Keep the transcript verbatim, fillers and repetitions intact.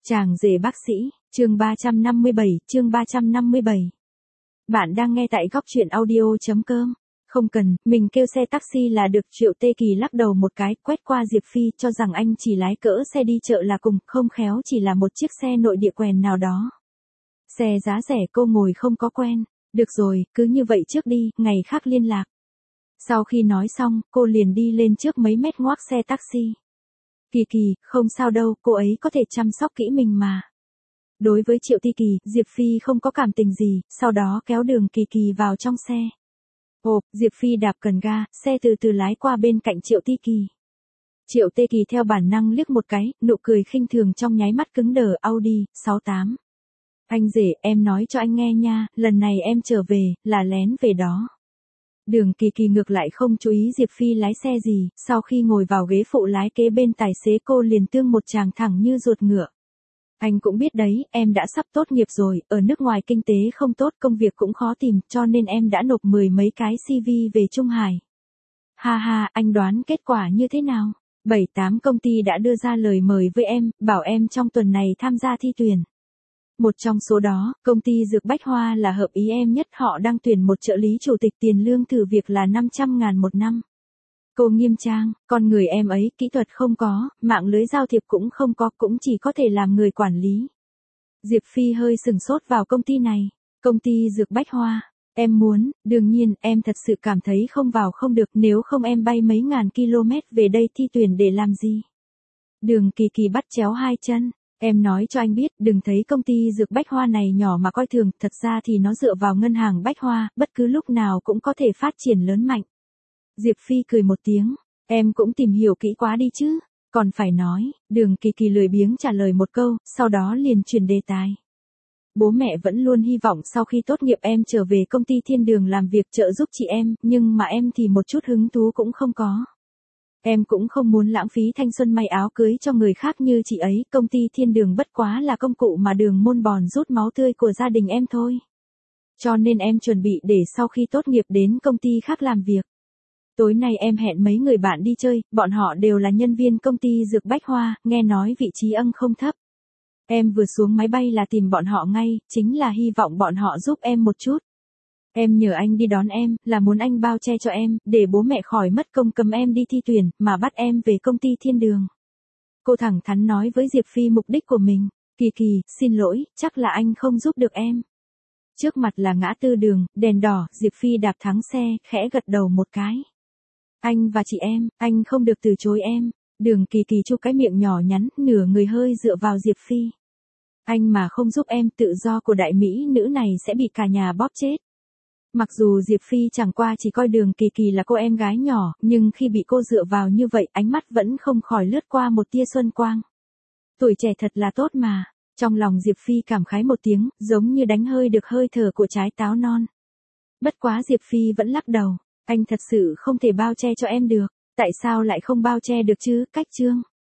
Chàng rể bác sĩ, chương ba trăm năm mươi bảy, chương ba trăm năm mươi bảy. Bạn đang nghe tại góc truyện audio.com. Không cần, mình kêu xe taxi là được. Triệu Tê Kỳ lắc đầu một cái, quét qua Diệp Phi, cho rằng anh chỉ lái cỡ xe đi chợ là cùng, không khéo chỉ là một chiếc xe nội địa quèn nào đó. Xe giá rẻ cô ngồi không có quen. Được rồi, cứ như vậy trước đi, ngày khác liên lạc. Sau khi nói xong, cô liền đi lên trước mấy mét ngoác xe taxi. Kỳ Kỳ, không sao đâu, cô ấy có thể chăm sóc kỹ mình mà. Đối với Triệu Tê Kỳ, Diệp Phi không có cảm tình gì, sau đó kéo Đường Kỳ Kỳ vào trong xe. Ồ, Diệp Phi đạp cần ga, xe từ từ lái qua bên cạnh Triệu Tê Kỳ. Triệu Tê Kỳ theo bản năng liếc một cái, nụ cười khinh thường trong nháy mắt cứng đờ. Audi sáu tám. Anh rể, em nói cho anh nghe nha, lần này em trở về, là lén về đó. Đường Kỳ Kỳ ngược lại không chú ý Diệp Phi lái xe gì, sau khi ngồi vào ghế phụ lái kế bên tài xế cô liền tương một tràng thẳng như ruột ngựa. Anh cũng biết đấy, em đã sắp tốt nghiệp rồi, ở nước ngoài kinh tế không tốt, công việc cũng khó tìm, cho nên em đã nộp mười mấy cái xê vê về Trung Hải. Ha ha, anh đoán kết quả như thế nào? Bảy tám công ty đã đưa ra lời mời với em, bảo em trong tuần này tham gia thi tuyển. Một trong số đó, công ty Dược Bách Hoa là hợp ý em nhất, họ đang tuyển một trợ lý chủ tịch, tiền lương thử việc là năm trăm ngàn một năm. Cô nghiêm trang, con người em ấy, kỹ thuật không có, mạng lưới giao thiệp cũng không có, cũng chỉ có thể làm người quản lý. Diệp Phi hơi sừng sốt vào công ty này. Công ty Dược Bách Hoa. Em muốn, đương nhiên, em thật sự cảm thấy không vào không được, nếu không em bay mấy ngàn km về đây thi tuyển để làm gì? Đường Kỳ Kỳ bắt chéo hai chân. Em nói cho anh biết, đừng thấy công ty Dược Bách Hoa này nhỏ mà coi thường, thật ra thì nó dựa vào ngân hàng Bách Hoa, bất cứ lúc nào cũng có thể phát triển lớn mạnh. Diệp Phi cười một tiếng, em cũng tìm hiểu kỹ quá đi chứ, còn phải nói. Đường Kỳ Kỳ lười biếng trả lời một câu, sau đó liền chuyển đề tài. Bố mẹ vẫn luôn hy vọng sau khi tốt nghiệp em trở về công ty Thiên Đường làm việc trợ giúp chị em, nhưng mà em thì một chút hứng thú cũng không có. Em cũng không muốn lãng phí thanh xuân may áo cưới cho người khác như chị ấy, công ty Thiên Đường bất quá là công cụ mà Đường Môn bòn rút máu tươi của gia đình em thôi. Cho nên em chuẩn bị để sau khi tốt nghiệp đến công ty khác làm việc. Tối nay em hẹn mấy người bạn đi chơi, bọn họ đều là nhân viên công ty Dược Bách Hoa, nghe nói vị trí ân không thấp. Em vừa xuống máy bay là tìm bọn họ ngay, chính là hy vọng bọn họ giúp em một chút. Em nhờ anh đi đón em, là muốn anh bao che cho em, để bố mẹ khỏi mất công cầm em đi thi tuyển, mà bắt em về công ty Thiên Đường. Cô thẳng thắn nói với Diệp Phi mục đích của mình. Kỳ Kỳ, xin lỗi, chắc là anh không giúp được em. Trước mặt là ngã tư đường, đèn đỏ, Diệp Phi đạp thắng xe, khẽ gật đầu một cái. Anh và chị em, anh không được từ chối em. Đường Kỳ Kỳ chu cái miệng nhỏ nhắn, nửa người hơi dựa vào Diệp Phi. Anh mà không giúp em, tự do của đại mỹ nữ này sẽ bị cả nhà bóp chết. Mặc dù Diệp Phi chẳng qua chỉ coi Đường Kỳ Kỳ là cô em gái nhỏ, nhưng khi bị cô dựa vào như vậy, ánh mắt vẫn không khỏi lướt qua một tia xuân quang. Tuổi trẻ thật là tốt mà. Trong lòng Diệp Phi cảm khái một tiếng, giống như đánh hơi được hơi thở của trái táo non. Bất quá Diệp Phi vẫn lắc đầu. Anh thật sự không thể bao che cho em được. Tại sao lại không bao che được chứ, Cách Trương?